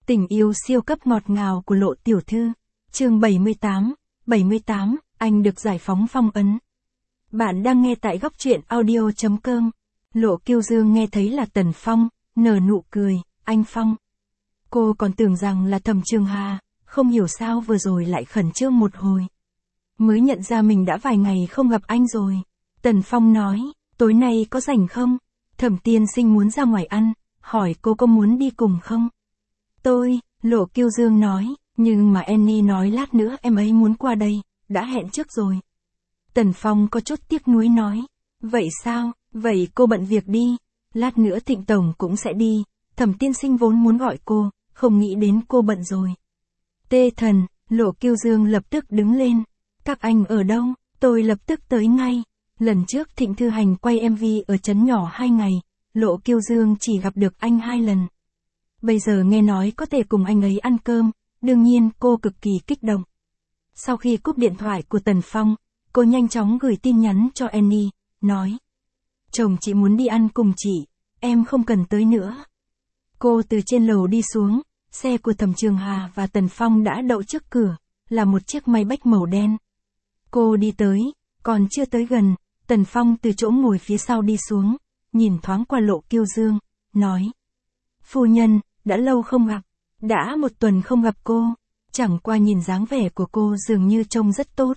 Tình yêu siêu cấp ngọt ngào của Lộ tiểu thư. Chương 78, anh được giải phóng phong ấn. Bạn đang nghe tại góc truyện audio.com. Lộ Kiêu Dương nghe thấy là Tần Phong, nở nụ cười, anh Phong. Cô còn tưởng rằng là Thẩm Trường Hà, không hiểu sao vừa rồi lại khẩn trương một hồi. Mới nhận ra mình đã vài ngày không gặp anh rồi. Tần Phong nói, tối nay có rảnh không? Thẩm tiên sinh muốn ra ngoài ăn, hỏi cô có muốn đi cùng không? Lộ Kiêu Dương nói, nhưng mà Annie nói lát nữa em ấy muốn qua đây, đã hẹn trước rồi. Tần Phong có chút tiếc nuối nói, vậy sao, vậy cô bận việc đi, lát nữa Thịnh Tổng cũng sẽ đi, Thẩm tiên sinh vốn muốn gọi cô, không nghĩ đến cô bận rồi. Tê thần, Lộ Kiêu Dương lập tức đứng lên, các anh ở đâu, tôi lập tức tới ngay. Lần trước Thịnh Thư Hành quay MV ở trấn nhỏ 2 ngày, Lộ Kiêu Dương chỉ gặp được anh 2 lần. Bây giờ nghe nói có thể cùng anh ấy ăn cơm, đương nhiên cô cực kỳ kích động. Sau khi cúp điện thoại của Tần Phong, cô nhanh chóng gửi tin nhắn cho Annie, nói. Chồng chị muốn đi ăn cùng chị, em không cần tới nữa. Cô từ trên lầu đi xuống, xe của Thẩm Trường Hà và Tần Phong đã đậu trước cửa, là một chiếc Maybach màu đen. Cô đi tới, còn chưa tới gần, Tần Phong từ chỗ ngồi phía sau đi xuống, nhìn thoáng qua Lộ Kiêu Dương, nói. Phu nhân, đã lâu không gặp, đã 1 tuần không gặp cô, chẳng qua nhìn dáng vẻ của cô dường như trông rất tốt.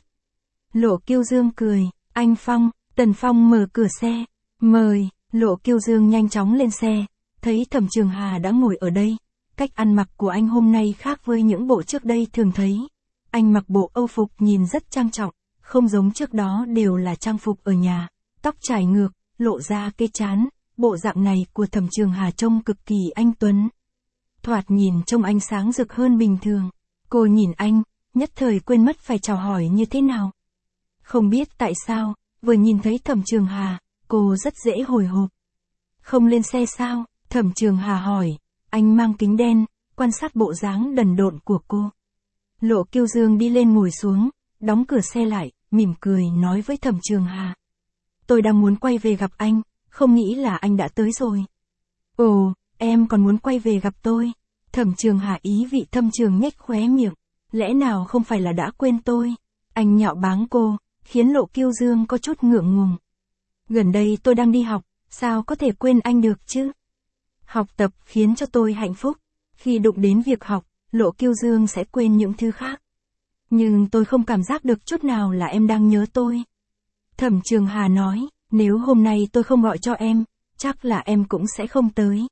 Lộ Kiêu Dương cười, anh Phong, Tần Phong mở cửa xe, mời, Lộ Kiêu Dương nhanh chóng lên xe, thấy Thẩm Trường Hà đã ngồi ở đây, cách ăn mặc của anh hôm nay khác với những bộ trước đây thường thấy. Anh mặc bộ Âu phục nhìn rất trang trọng, không giống trước đó đều là trang phục ở nhà, tóc trải ngược, lộ ra cái trán, bộ dạng này của Thẩm Trường Hà trông cực kỳ anh tuấn. Thoạt nhìn trông anh sáng rực hơn bình thường. Cô nhìn anh, nhất thời quên mất phải chào hỏi như thế nào. Không biết tại sao, vừa nhìn thấy Thẩm Trường Hà, cô rất dễ hồi hộp. Không lên xe sao? Thẩm Trường Hà hỏi. Anh mang kính đen, quan sát bộ dáng đần độn của cô. Lộ Kiêu Dương đi lên ngồi xuống, đóng cửa xe lại, mỉm cười nói với Thẩm Trường Hà. Tôi đang muốn quay về gặp anh, không nghĩ là anh đã tới rồi. Ồ, em còn muốn quay về gặp tôi. Thẩm Trường Hà ý vị thâm trường nhếch khóe miệng. Lẽ nào không phải là đã quên tôi? Anh nhạo báng cô, khiến Lộ Kiêu Dương có chút ngượng ngùng. Gần đây tôi đang đi học, sao có thể quên anh được chứ? Học tập khiến cho tôi hạnh phúc. Khi đụng đến việc học, Lộ Kiêu Dương sẽ quên những thứ khác. Nhưng tôi không cảm giác được chút nào là em đang nhớ tôi. Thẩm Trường Hà nói, nếu hôm nay tôi không gọi cho em, chắc là em cũng sẽ không tới.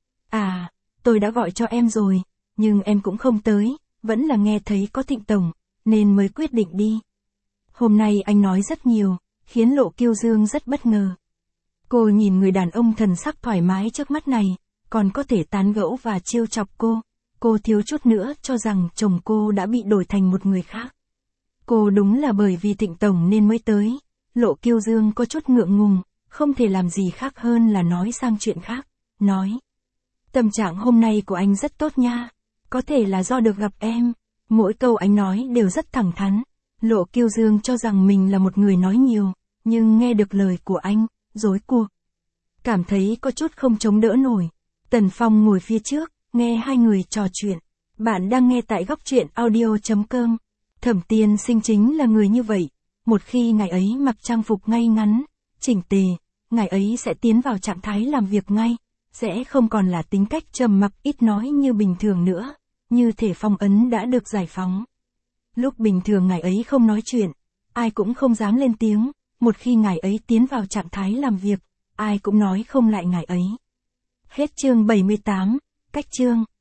À, tôi đã gọi cho em rồi, nhưng em cũng không tới, vẫn là nghe thấy có Thịnh Tổng, nên mới quyết định đi. Hôm nay anh nói rất nhiều, khiến Lộ Kiêu Dương rất bất ngờ. Cô nhìn người đàn ông thần sắc thoải mái trước mắt này, còn có thể tán gẫu và trêu chọc cô thiếu chút nữa cho rằng chồng cô đã bị đổi thành một người khác. Cô đúng là bởi vì Thịnh Tổng nên mới tới. Lộ Kiêu Dương có chút ngượng ngùng, không thể làm gì khác hơn là nói sang chuyện khác, nói. Tâm trạng hôm nay của anh rất tốt nha, có thể là do được gặp em, mỗi câu anh nói đều rất thẳng thắn. Lộ Kiêu Dương cho rằng mình là một người nói nhiều, nhưng nghe được lời của anh, rối cuộc. Cảm thấy có chút không chống đỡ nổi. Tần Phong ngồi phía trước, nghe hai người trò chuyện. Bạn đang nghe tại góc truyện audio.com. Thẩm tiên sinh chính là người như vậy. Một khi ngài ấy mặc trang phục ngay ngắn, chỉnh tề, ngài ấy sẽ tiến vào trạng thái làm việc ngay, sẽ không còn là tính cách trầm mặc ít nói như bình thường nữa, như thể phong ấn đã được giải phóng. Lúc bình thường ngài ấy không nói chuyện, ai cũng không dám lên tiếng, một khi ngài ấy tiến vào trạng thái làm việc, ai cũng nói không lại ngài ấy. Hết chương 78, cách chương.